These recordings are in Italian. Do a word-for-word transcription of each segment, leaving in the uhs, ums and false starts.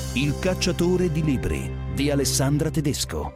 Il cacciatore di libri di Alessandra Tedesco.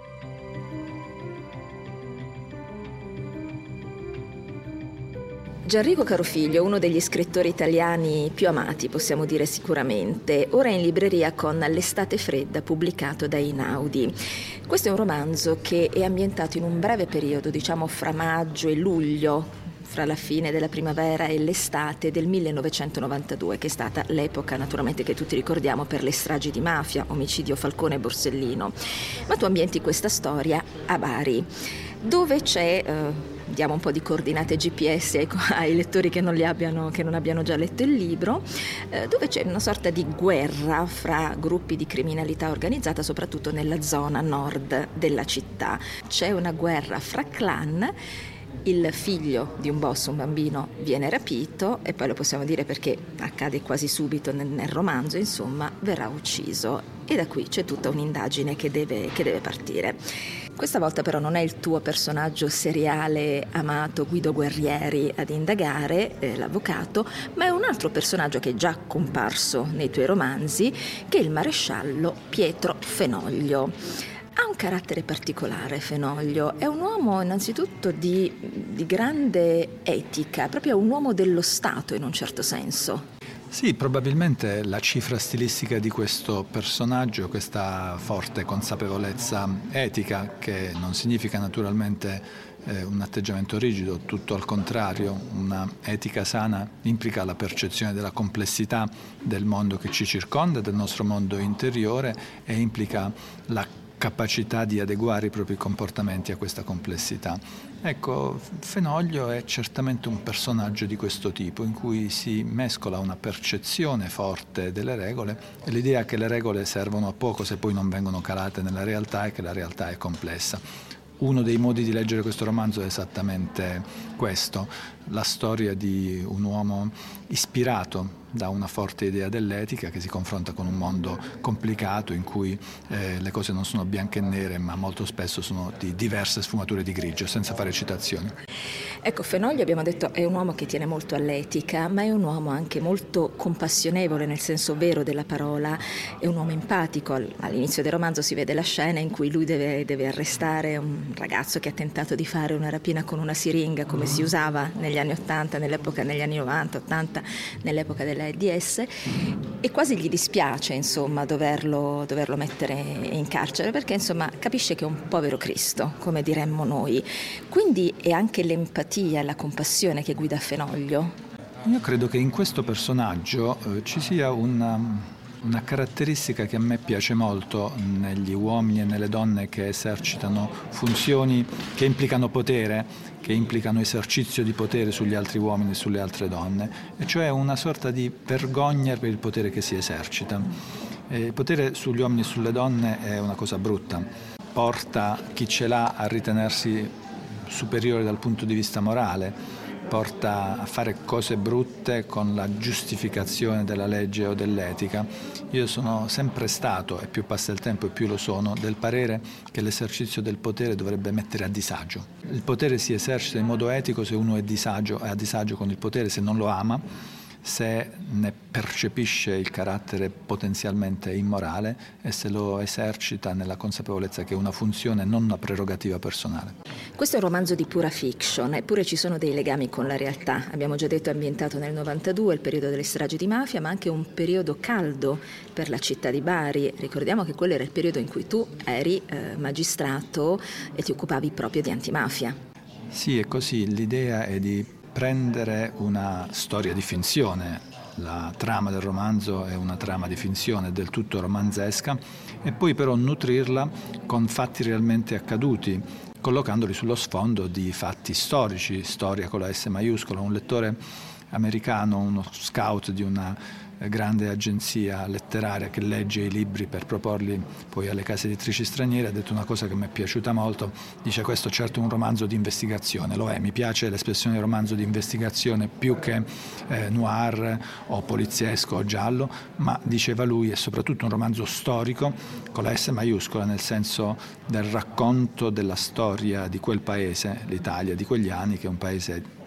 Gianrico Carofiglio, uno degli scrittori italiani più amati, possiamo dire sicuramente, ora è in libreria con L'estate fredda, pubblicato da Einaudi. Questo è un romanzo che è ambientato in un breve periodo, diciamo fra maggio e luglio, fra la fine della primavera e l'estate del millenovecentonovantadue, che è stata l'epoca naturalmente che tutti ricordiamo per le stragi di mafia, omicidio Falcone e Borsellino. Ma tu ambienti questa storia a Bari, dove c'è... Eh, diamo un po' di coordinate G P S ai, ai lettori che non, li abbiano, che non abbiano già letto il libro, eh, dove c'è una sorta di guerra fra gruppi di criminalità organizzata, soprattutto nella zona nord della città. C'è una guerra fra clan. Il figlio di un boss, un bambino, viene rapito e poi lo possiamo dire perché accade quasi subito nel, nel romanzo, insomma, verrà ucciso. E da qui c'è tutta un'indagine che deve, che deve partire. Questa volta però non è il tuo personaggio seriale amato Guido Guerrieri ad indagare, eh, l'avvocato, ma è un altro personaggio che è già comparso nei tuoi romanzi, che è il maresciallo Pietro Fenoglio. Ha un carattere particolare Fenoglio, è un uomo innanzitutto di, di grande etica, proprio un uomo dello Stato in un certo senso. Sì, probabilmente la cifra stilistica di questo personaggio, questa forte consapevolezza etica, che non significa naturalmente eh, un atteggiamento rigido, tutto al contrario, una etica sana implica la percezione della complessità del mondo che ci circonda, del nostro mondo interiore, e implica la capacità di adeguare i propri comportamenti a questa complessità. Ecco, Fenoglio è certamente un personaggio di questo tipo, in cui si mescola una percezione forte delle regole e l'idea che le regole servono a poco se poi non vengono calate nella realtà e che la realtà è complessa. Uno dei modi di leggere questo romanzo è esattamente questo, la storia di un uomo ispirato da una forte idea dell'etica che si confronta con un mondo complicato in cui eh, le cose non sono bianche e nere, ma molto spesso sono di diverse sfumature di grigio, senza fare citazioni. Ecco, Fenoglio, abbiamo detto, è un uomo che tiene molto all'etica, ma è un uomo anche molto compassionevole nel senso vero della parola, è un uomo empatico. All'inizio del romanzo si vede la scena in cui lui deve, deve arrestare un ragazzo che ha tentato di fare una rapina con una siringa, come si usava negli anni ottanta, nell'epoca, negli anni novanta, ottanta, nell'epoca della AIDS, e quasi gli dispiace insomma doverlo, doverlo mettere in carcere, perché insomma capisce che è un povero Cristo, come diremmo noi. Quindi è anche l'empatia e la compassione che guida Fenoglio. Io credo che in questo personaggio eh, ci sia una, una caratteristica che a me piace molto negli uomini e nelle donne che esercitano funzioni che implicano potere, che implicano esercizio di potere sugli altri uomini e sulle altre donne, e cioè una sorta di vergogna per il potere che si esercita. E il potere sugli uomini e sulle donne è una cosa brutta, porta chi ce l'ha a ritenersi superiore dal punto di vista morale, porta a fare cose brutte con la giustificazione della legge o dell'etica. Io sono sempre stato, e più passa il tempo e più lo sono, del parere che l'esercizio del potere dovrebbe mettere a disagio. Il potere si esercita in modo etico se uno è, disagio, è a disagio con il potere, se non lo ama, se ne percepisce il carattere potenzialmente immorale e se lo esercita nella consapevolezza che è una funzione e non una prerogativa personale. Questo è un romanzo di pura fiction, eppure ci sono dei legami con la realtà. Abbiamo già detto, è ambientato nel novantadue, il periodo delle stragi di mafia, ma anche un periodo caldo per la città di Bari. Ricordiamo che quello era il periodo in cui tu eri eh, magistrato e ti occupavi proprio di antimafia. Sì, è così. L'idea è di prendere una storia di finzione, la trama del romanzo è una trama di finzione del tutto romanzesca, e poi però nutrirla con fatti realmente accaduti, collocandoli sullo sfondo di fatti storici, storia con la S maiuscola. Un lettore americano, uno scout di una grande agenzia letteraria che legge i libri per proporli poi alle case editrici straniere, ha detto una cosa che mi è piaciuta molto. Dice: questo certo è un romanzo di investigazione, lo è, mi piace l'espressione romanzo di investigazione più che eh, noir o poliziesco o giallo, ma diceva lui è soprattutto un romanzo storico con la S maiuscola, nel senso del racconto della storia di quel paese, l'Italia di quegli anni, che è un paese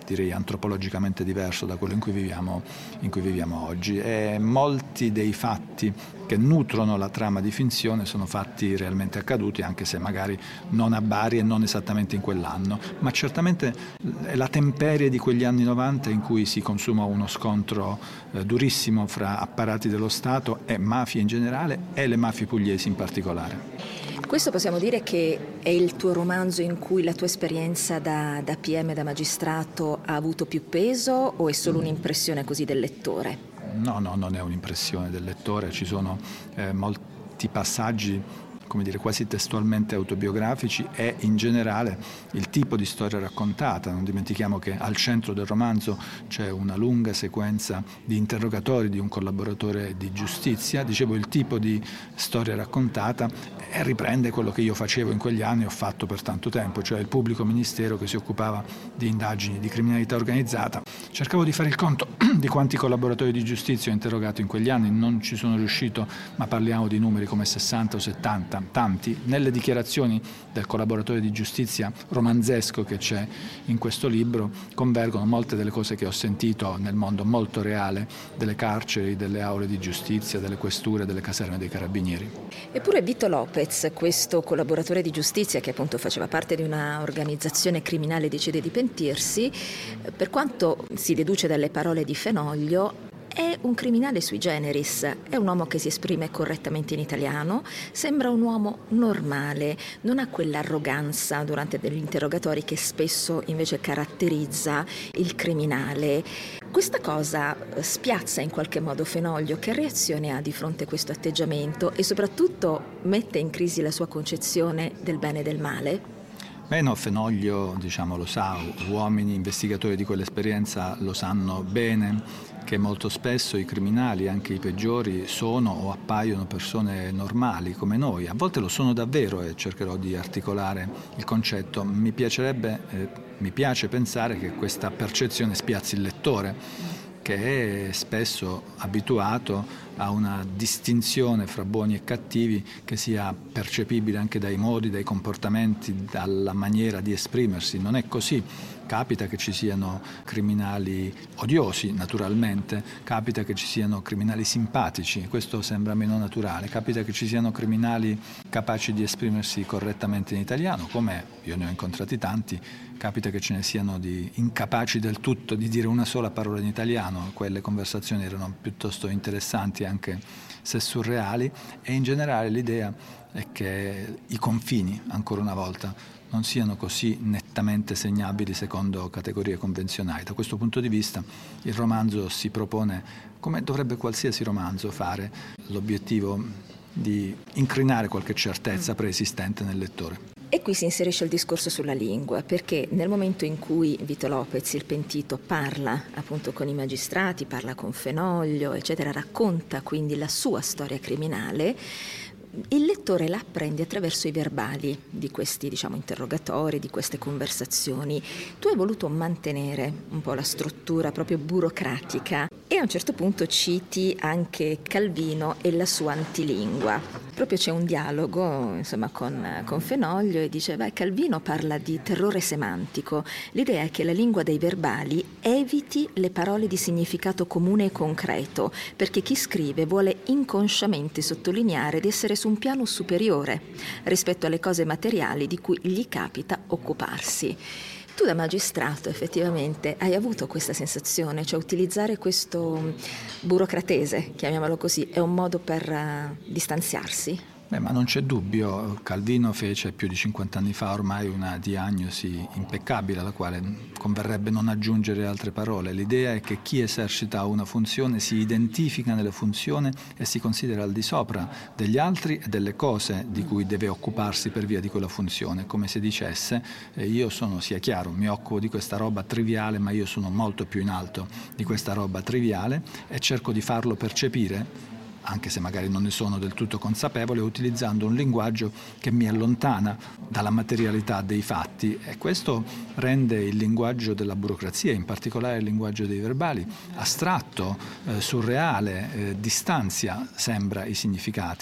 direi antropologicamente diverso da quello in cui viviamo, in cui viviamo oggi, e molti dei fatti che nutrono la trama di finzione sono fatti realmente accaduti, anche se magari non a Bari e non esattamente in quell'anno, ma certamente è la temperie di quegli anni novanta in cui si consuma uno scontro eh, durissimo fra apparati dello Stato e mafie in generale e le mafie pugliesi in particolare. Questo possiamo dire che è il tuo romanzo in cui la tua esperienza da, da P M, da magistrato, ha avuto più peso, o è solo un'impressione così del lettore? No, no, non è un'impressione del lettore, ci sono eh, molti passaggi, come dire, quasi testualmente autobiografici, e in generale il tipo di storia raccontata. Non dimentichiamo che al centro del romanzo c'è una lunga sequenza di interrogatori di un collaboratore di giustizia. Dicevo, il tipo di storia raccontata e riprende quello che io facevo in quegli anni, ho fatto per tanto tempo, cioè il pubblico ministero che si occupava di indagini di criminalità organizzata. Cercavo di fare il conto di quanti collaboratori di giustizia ho interrogato in quegli anni, non ci sono riuscito, ma parliamo di numeri come sessanta o settanta. Tanti. Nelle dichiarazioni del collaboratore di giustizia romanzesco che c'è in questo libro convergono molte delle cose che ho sentito nel mondo molto reale delle carceri, delle aule di giustizia, delle questure, delle caserme dei carabinieri. Eppure Vito Lopez, questo collaboratore di giustizia che appunto faceva parte di una organizzazione criminale, decide di pentirsi. Per quanto si deduce dalle parole di Fenoglio, è un criminale sui generis, è un uomo che si esprime correttamente in italiano, sembra un uomo normale, non ha quell'arroganza durante degli interrogatori che spesso invece caratterizza il criminale. Questa cosa spiazza in qualche modo Fenoglio. Che reazione ha di fronte a questo atteggiamento e soprattutto mette in crisi la sua concezione del bene e del male? Beh no, Fenoglio diciamo, lo sa, uomini investigatori di quell'esperienza lo sanno bene, che molto spesso i criminali, anche i peggiori, sono o appaiono persone normali come noi. A volte lo sono davvero, e cercherò di articolare il concetto. Mi piacerebbe, eh, mi piace pensare che questa percezione spiazzi il lettore, che è spesso abituato a una distinzione fra buoni e cattivi che sia percepibile anche dai modi, dai comportamenti, dalla maniera di esprimersi. Non è così. Capita che ci siano criminali odiosi, naturalmente, capita che ci siano criminali simpatici, questo sembra meno naturale, capita che ci siano criminali capaci di esprimersi correttamente in italiano, come io ne ho incontrati tanti, capita che ce ne siano di incapaci del tutto di dire una sola parola in italiano. Quelle conversazioni erano piuttosto interessanti, anche se surreali, e in generale l'idea è che i confini, ancora una volta, non siano così nettamente segnabili secondo categorie convenzionali. Da questo punto di vista il romanzo si propone, come dovrebbe qualsiasi romanzo fare, l'obiettivo di incrinare qualche certezza preesistente nel lettore. E qui si inserisce il discorso sulla lingua, perché nel momento in cui Vito Lopez, il pentito, parla appunto con i magistrati, parla con Fenoglio, eccetera, racconta quindi la sua storia criminale, il lettore la apprende attraverso i verbali di questi, diciamo, interrogatori, di queste conversazioni. Tu hai voluto mantenere un po' la struttura proprio burocratica e a un certo punto citi anche Calvino e la sua antilingua. Proprio c'è un dialogo, insomma, con, con Fenoglio, e dice: beh, Calvino parla di terrore semantico. L'idea è che la lingua dei verbali eviti le parole di significato comune e concreto, perché chi scrive vuole inconsciamente sottolineare di essere su un piano superiore rispetto alle cose materiali di cui gli capita occuparsi. Tu da magistrato effettivamente hai avuto questa sensazione, cioè utilizzare questo burocratese, chiamiamolo così, è un modo per uh, distanziarsi? Beh, ma non c'è dubbio, Calvino fece più di cinquanta anni fa ormai una diagnosi impeccabile alla quale converrebbe non aggiungere altre parole. L'idea è che chi esercita una funzione si identifica nelle funzioni e si considera al di sopra degli altri e delle cose di cui deve occuparsi per via di quella funzione, come se dicesse eh, io sono, sia chiaro, mi occupo di questa roba triviale, ma io sono molto più in alto di questa roba triviale e cerco di farlo percepire, anche se magari non ne sono del tutto consapevole, utilizzando un linguaggio che mi allontana dalla materialità dei fatti, e questo rende il linguaggio della burocrazia, in particolare il linguaggio dei verbali, astratto, eh, surreale, eh, distanzia, sembra, i significati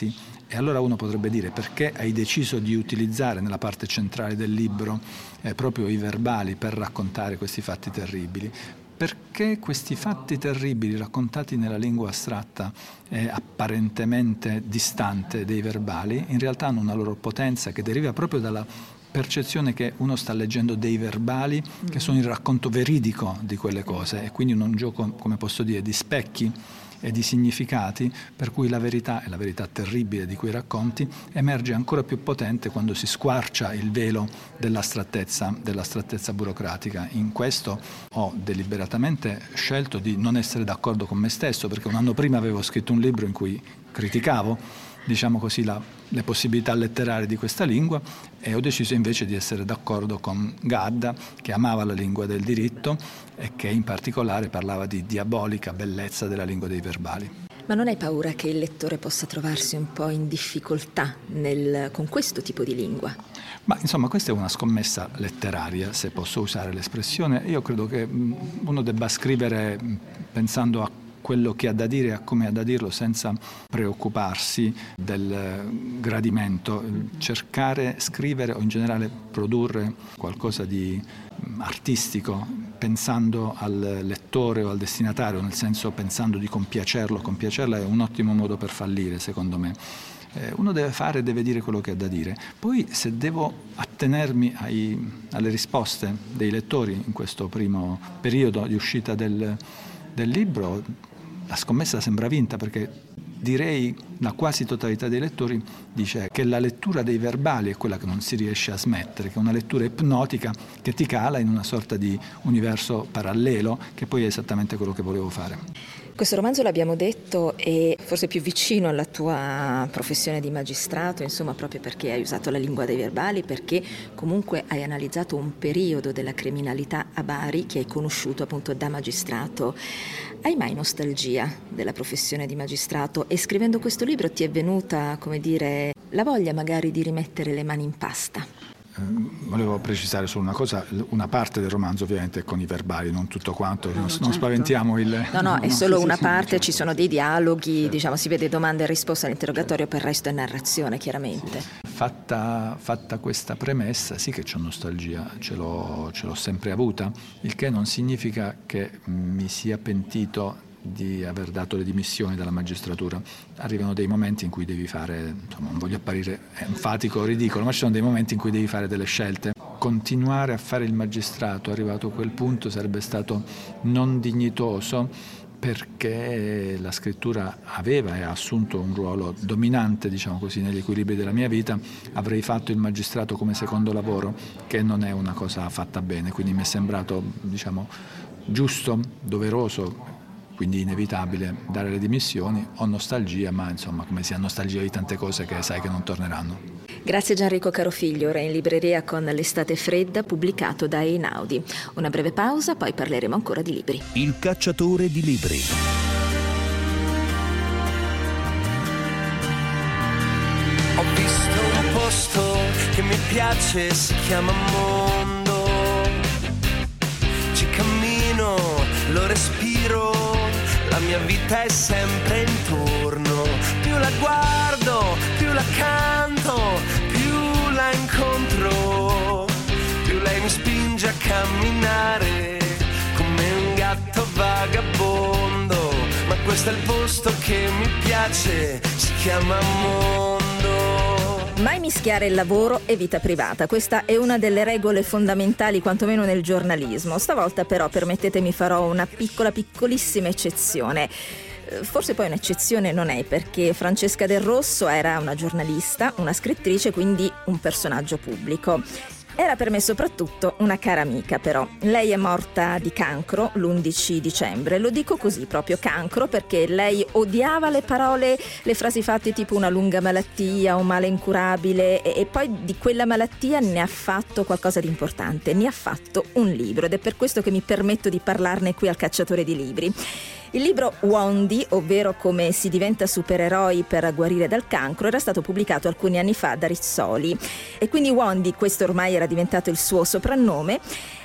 E allora uno potrebbe dire: perché hai deciso di utilizzare nella parte centrale del libro eh, proprio i verbali per raccontare questi fatti terribili? Perché questi fatti terribili raccontati nella lingua astratta e apparentemente distante dei verbali in realtà hanno una loro potenza che deriva proprio dalla percezione che uno sta leggendo dei verbali che sono il racconto veridico di quelle cose, e quindi un gioco, come posso dire, di specchi e di significati, per cui la verità e la verità terribile di quei racconti emerge ancora più potente quando si squarcia il velo dell'astrattezza, dell'astrattezza burocratica. In questo ho deliberatamente scelto di non essere d'accordo con me stesso, perché un anno prima avevo scritto un libro in cui criticavo, diciamo così, la, le possibilità letterarie di questa lingua, e ho deciso invece di essere d'accordo con Gadda, che amava la lingua del diritto e che in particolare parlava di diabolica bellezza della lingua dei verbali. Ma non hai paura che il lettore possa trovarsi un po' in difficoltà nel, con questo tipo di lingua? Ma insomma, questa è una scommessa letteraria, se posso usare l'espressione. Io credo che uno debba scrivere pensando a quello che ha da dire e a come ha da dirlo, senza preoccuparsi del gradimento, cercare, scrivere o in generale produrre qualcosa di artistico, pensando al lettore o al destinatario, nel senso pensando di compiacerlo. Compiacerla è un ottimo modo per fallire, secondo me. Eh, uno deve fare, deve dire quello che ha da dire. Poi, se devo attenermi ai, alle risposte dei lettori in questo primo periodo di uscita del, del libro, la scommessa sembra vinta, perché direi la quasi totalità dei lettori dice che la lettura dei verbali è quella che non si riesce a smettere, che è una lettura ipnotica che ti cala in una sorta di universo parallelo, che poi è esattamente quello che volevo fare. Questo romanzo, l'abbiamo detto, è forse più vicino alla tua professione di magistrato, insomma, proprio perché hai usato la lingua dei verbali, perché comunque hai analizzato un periodo della criminalità a Bari che hai conosciuto appunto da magistrato. Hai mai nostalgia della professione di magistrato? E scrivendo questo libro ti è venuta, come dire, la voglia magari di rimettere le mani in pasta? Volevo precisare solo una cosa: una parte del romanzo ovviamente è con i verbali, non tutto quanto, no, non, certo. non spaventiamo il... No, no, è no, solo sì, una sì, parte, sì, ci sono dei dialoghi, certo. Diciamo, si vede domanda e risposta all'interrogatorio, per il resto è narrazione, chiaramente. Fatta, fatta questa premessa, sì che c'ho nostalgia, ce l'ho, ce l'ho sempre avuta, il che non significa che mi sia pentito di aver dato le dimissioni dalla magistratura. Arrivano dei momenti in cui devi fare, insomma, non voglio apparire enfatico o ridicolo, ma ci sono dei momenti in cui devi fare delle scelte. Continuare a fare il magistrato, arrivato a quel punto, sarebbe stato non dignitoso, perché la scrittura aveva e ha assunto un ruolo dominante, diciamo così, negli equilibri della mia vita. Avrei fatto il magistrato come secondo lavoro, che non è una cosa fatta bene, quindi mi è sembrato, diciamo, giusto, doveroso, quindi inevitabile dare le dimissioni. Ho nostalgia, ma insomma, come si ha nostalgia di tante cose che sai che non torneranno. Grazie Gianrico Carofiglio, ora in libreria con L'estate fredda, pubblicato da Einaudi. Una breve pausa, poi parleremo ancora di libri. Il cacciatore di libri. Ho visto un posto che mi piace, si chiama mondo. Ci cammino, lo respiro, la mia vita è sempre intorno. Più la guardo, più la canto, più la incontro, più lei mi spinge a camminare come un gatto vagabondo. Ma questo è il posto che mi piace, si chiama mondo. Mai mischiare il lavoro e vita privata. Questa è una delle regole fondamentali, quantomeno nel giornalismo. Stavolta però, permettetemi, farò una piccola, piccolissima eccezione. Forse poi un'eccezione non è, perché Francesca Del Rosso era una giornalista, una scrittrice, quindi un personaggio pubblico. Era per me soprattutto una cara amica, però. Lei è morta di cancro l'undici dicembre. Lo dico così, proprio cancro, perché lei odiava le parole, le frasi fatte tipo una lunga malattia, un male incurabile, e, e poi di quella malattia ne ha fatto qualcosa di importante, ne ha fatto un libro, ed è per questo che mi permetto di parlarne qui al Cacciatore di Libri. Il libro Wondi, ovvero Come si diventa supereroi per guarire dal cancro, era stato pubblicato alcuni anni fa da Rizzoli, e quindi Wondi, questo ormai era diventato il suo soprannome,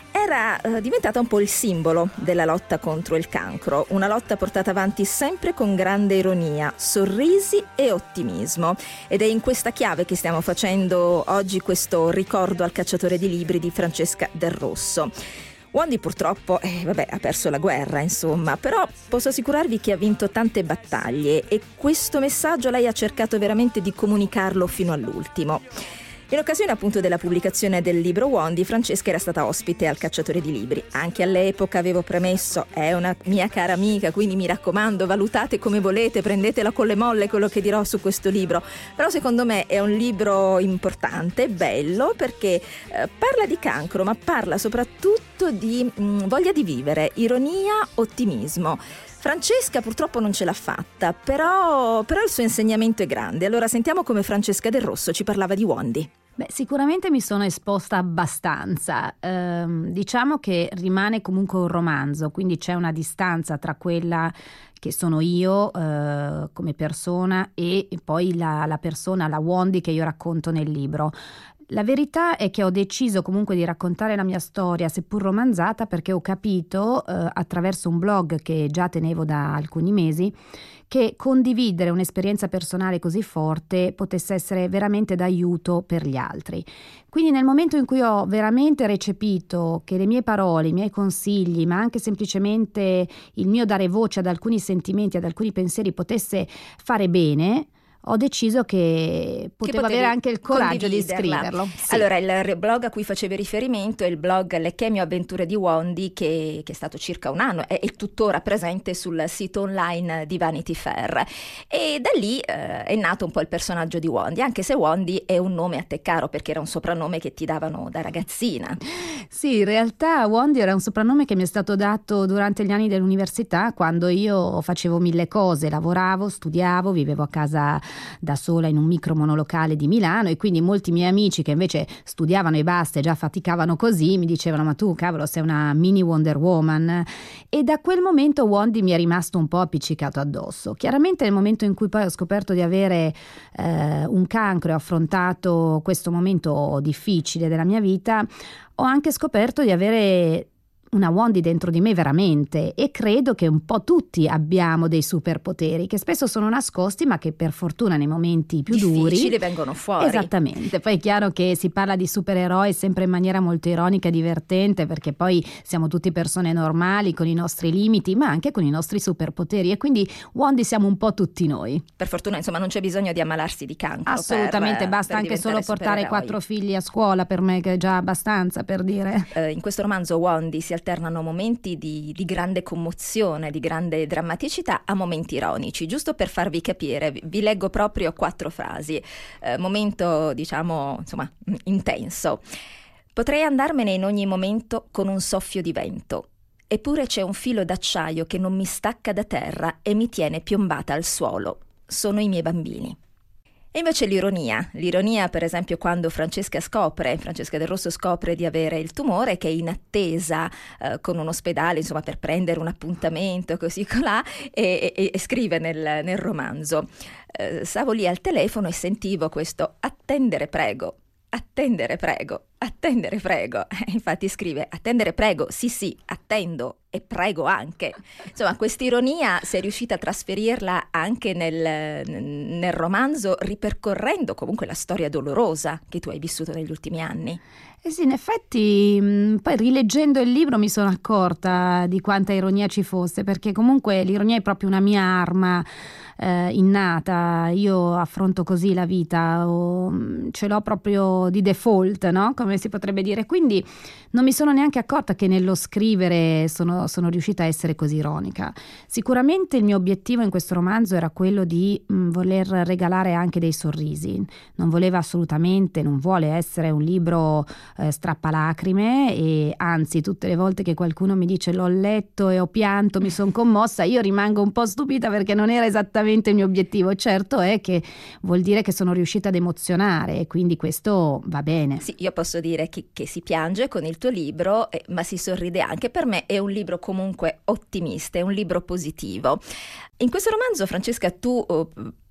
era eh, diventata un po' il simbolo della lotta contro il cancro, una lotta portata avanti sempre con grande ironia, sorrisi e ottimismo. Ed è in questa chiave che stiamo facendo oggi questo ricordo al cacciatore di libri di Francesca Del Rosso. Wendy purtroppo eh, vabbè, ha perso la guerra, insomma, però posso assicurarvi che ha vinto tante battaglie e questo messaggio lei ha cercato veramente di comunicarlo fino all'ultimo. In occasione appunto della pubblicazione del libro Wendy, Francesca era stata ospite al Cacciatore di Libri. Anche all'epoca avevo premesso, è una mia cara amica, quindi mi raccomando, valutate come volete, prendetela con le molle quello che dirò su questo libro. Però secondo me è un libro importante, bello, perché eh, parla di cancro, ma parla soprattutto di mh, voglia di vivere, ironia, ottimismo. Francesca purtroppo non ce l'ha fatta, però, però il suo insegnamento è grande. Allora sentiamo come Francesca Del Rosso ci parlava di Wendy. Beh, sicuramente mi sono esposta abbastanza. Ehm, diciamo che rimane comunque un romanzo, quindi c'è una distanza tra quella che sono io eh, come persona e poi la, la persona, la Wendy che io racconto nel libro. La verità è che ho deciso comunque di raccontare la mia storia, seppur romanzata, perché ho capito eh, attraverso un blog che già tenevo da alcuni mesi che condividere un'esperienza personale così forte potesse essere veramente d'aiuto per gli altri. Quindi nel momento in cui ho veramente recepito che le mie parole, i miei consigli, ma anche semplicemente il mio dare voce ad alcuni sentimenti, ad alcuni pensieri potesse fare bene, ho deciso che potevo avere anche il coraggio di scriverlo. Sì. Allora, il blog a cui facevi riferimento è il blog Le Chemio Avventure di Wendy, che, che è stato circa un anno, è, è tuttora presente sul sito online di Vanity Fair. E da lì eh, è nato un po' il personaggio di Wendy, anche se Wendy è un nome a te caro, perché era un soprannome che ti davano da ragazzina. Sì, in realtà Wendy era un soprannome che mi è stato dato durante gli anni dell'università, quando io facevo mille cose, lavoravo, studiavo, vivevo a casa da sola in un micro monolocale di Milano, e quindi molti miei amici che invece studiavano e basta e già faticavano così mi dicevano: ma tu cavolo sei una mini Wonder Woman. E da quel momento Wendy mi è rimasto un po' appiccicato addosso. Chiaramente nel momento in cui poi ho scoperto di avere eh, un cancro e ho affrontato questo momento difficile della mia vita, ho anche scoperto di avere una Wendy dentro di me veramente, e credo che un po' tutti abbiamo dei superpoteri che spesso sono nascosti ma che per fortuna nei momenti più difficili duri vengono fuori. Esattamente. Poi è chiaro che si parla di supereroi sempre in maniera molto ironica e divertente, perché poi siamo tutti persone normali con i nostri limiti ma anche con i nostri superpoteri, e quindi Wendy siamo un po' tutti noi. Per fortuna insomma non c'è bisogno di ammalarsi di cancro. Assolutamente, per, basta per anche solo portare quattro figli a scuola, per me che è già abbastanza, per dire. Eh, in questo romanzo Wendy si alternano momenti di, di grande commozione, di grande drammaticità, a momenti ironici. Giusto per farvi capire, vi, vi leggo proprio quattro frasi. Eh, momento, diciamo, insomma, intenso. Potrei andarmene in ogni momento con un soffio di vento, eppure c'è un filo d'acciaio che non mi stacca da terra e mi tiene piombata al suolo. Sono i miei bambini. E invece l'ironia, l'ironia per esempio quando Francesca scopre, Francesca Del Rosso scopre di avere il tumore, che è in attesa eh, con un ospedale, insomma, per prendere un appuntamento così colà, e, e, e scrive nel, nel romanzo: eh, stavo lì al telefono e sentivo questo attendere prego, attendere prego, attendere prego. Infatti scrive attendere prego, sì sì, attendo e prego anche. Insomma, quest'ironia sei riuscita a trasferirla anche nel, nel romanzo, ripercorrendo comunque la storia dolorosa che tu hai vissuto negli ultimi anni. Eh sì, in effetti poi rileggendo il libro mi sono accorta di quanta ironia ci fosse, perché comunque l'ironia è proprio una mia arma eh, innata. Io affronto così la vita, o ce l'ho proprio di default, no? Come si potrebbe dire. Quindi non mi sono neanche accorta che nello scrivere sono, sono riuscita a essere così ironica. Sicuramente il mio obiettivo in questo romanzo era quello di mh, voler regalare anche dei sorrisi. Non voleva assolutamente, non vuole essere un libro eh, strappalacrime, e anzi tutte le volte che qualcuno mi dice l'ho letto e ho pianto, mi sono commossa, io rimango un po' stupita, perché non era esattamente il mio obiettivo. Certo è che vuol dire che sono riuscita ad emozionare, e quindi questo va bene. Sì, io posso dire che, che si piange con il tuo libro, eh, ma si sorride anche. Per me è un libro comunque ottimista, è un libro positivo. In questo romanzo, Francesca, tu oh,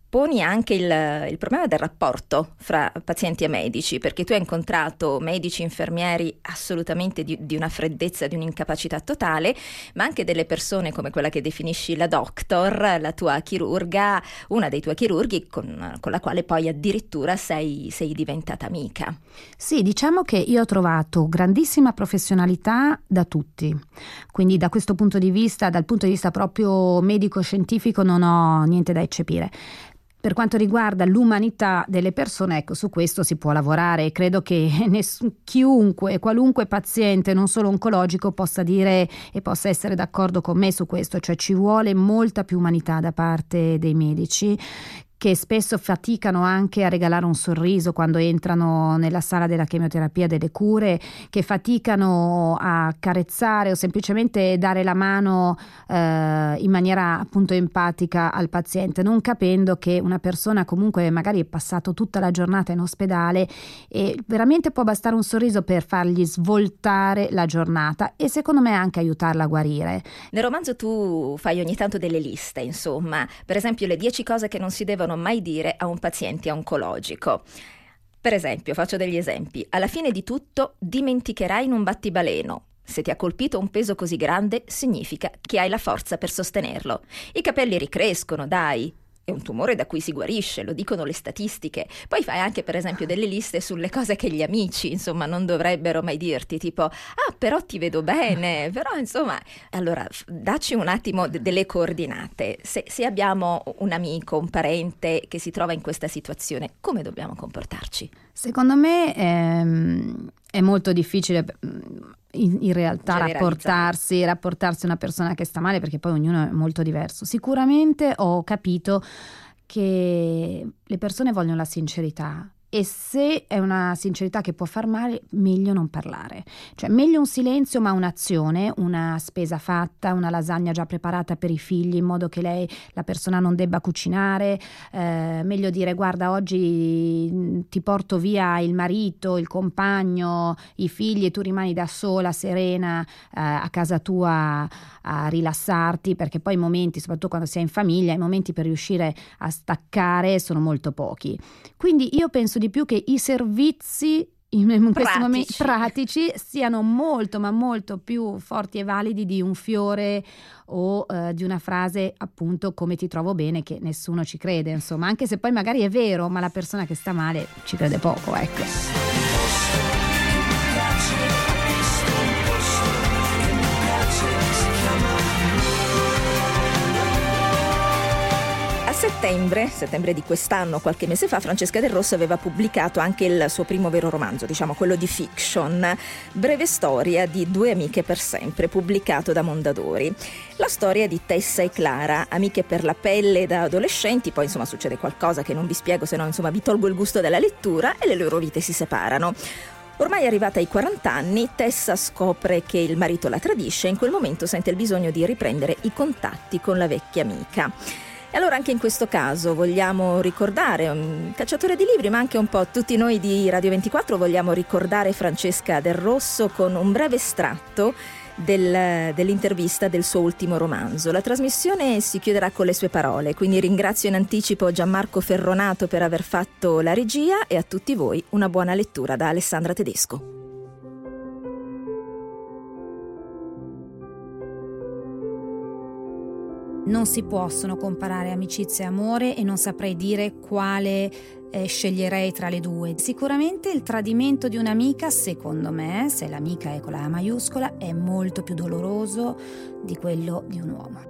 poni anche il, il problema del rapporto fra pazienti e medici, perché tu hai incontrato medici, infermieri assolutamente di, di una freddezza, di un'incapacità totale, ma anche delle persone come quella che definisci la doctor, la tua chirurga, una dei tuoi chirurghi con, con la quale poi addirittura sei, sei diventata amica. Sì, diciamo che io ho trovato grandissima professionalità da tutti, quindi da questo punto di vista, dal punto di vista proprio medico-scientifico, non ho niente da eccepire. Per quanto riguarda l'umanità delle persone, ecco, su questo si può lavorare e credo che ness- chiunque, qualunque paziente, non solo oncologico, possa dire e possa essere d'accordo con me su questo, cioè ci vuole molta più umanità da parte dei medici, che spesso faticano anche a regalare un sorriso quando entrano nella sala della chemioterapia, delle cure, che faticano a carezzare o semplicemente dare la mano eh, in maniera appunto empatica al paziente, non capendo che una persona comunque magari è passato tutta la giornata in ospedale e veramente può bastare un sorriso per fargli svoltare la giornata e secondo me anche aiutarla a guarire. Nel romanzo tu fai ogni tanto delle liste, insomma, per esempio le dieci cose che non si devono mai dire a un paziente oncologico. Per esempio, faccio degli esempi. Alla fine di tutto dimenticherai in un battibaleno. Se ti ha colpito un peso così grande, significa che hai la forza per sostenerlo. I capelli ricrescono, dai. È un tumore da cui si guarisce, lo dicono le statistiche. Poi fai anche, per esempio, delle liste sulle cose che gli amici, insomma, non dovrebbero mai dirti, tipo, ah, però ti vedo bene, però, insomma... Allora, dacci un attimo d- delle coordinate. Se, se abbiamo un amico, un parente che si trova in questa situazione, come dobbiamo comportarci? Secondo me ehm, è molto difficile... In, in realtà rapportarsi, rapportarsi a una persona che sta male, perché poi ognuno è molto diverso. Sicuramente ho capito che le persone vogliono la sincerità e se è una sincerità che può far male, meglio non parlare. Cioè meglio un silenzio ma un'azione, una spesa fatta, una lasagna già preparata per i figli in modo che lei, la persona, non debba cucinare, eh, meglio dire guarda oggi ti porto via il marito, il compagno, i figli e tu rimani da sola, serena, eh, a casa tua a rilassarti, perché poi i momenti, soprattutto quando si è in famiglia, i momenti per riuscire a staccare sono molto pochi. Quindi io penso di più che i servizi in, in questi momenti pratici siano molto ma molto più forti e validi di un fiore o uh, di una frase appunto come ti trovo bene, che nessuno ci crede, insomma, anche se poi magari è vero, ma la persona che sta male ci crede poco, ecco. Settembre, settembre di quest'anno, qualche mese fa, Francesca Del Rosso aveva pubblicato anche il suo primo vero romanzo, diciamo quello di fiction, Breve storia di due amiche per sempre, pubblicato da Mondadori. La storia di Tessa e Clara, amiche per la pelle da adolescenti, poi insomma succede qualcosa che non vi spiego, se no insomma vi tolgo il gusto della lettura e le loro vite si separano. Ormai arrivata ai quaranta anni, Tessa scopre che il marito la tradisce e in quel momento sente il bisogno di riprendere i contatti con la vecchia amica. E allora anche in questo caso vogliamo ricordare un cacciatore di libri, ma anche un po' tutti noi di Radio ventiquattro vogliamo ricordare Francesca Del Rosso con un breve estratto del, dell'intervista del suo ultimo romanzo. La trasmissione si chiuderà con le sue parole, quindi ringrazio in anticipo Gianmarco Ferronato per aver fatto la regia e a tutti voi una buona lettura da Alessandra Tedesco. Non si possono comparare amicizia e amore e non saprei dire quale eh, sceglierei tra le due. Sicuramente il tradimento di un'amica, secondo me, se l'amica è con la A maiuscola, è molto più doloroso di quello di un uomo.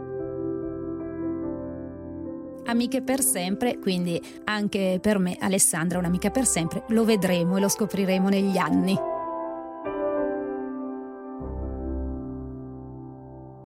Amiche per sempre, quindi anche per me Alessandra è un'amica per sempre, lo vedremo e lo scopriremo negli anni.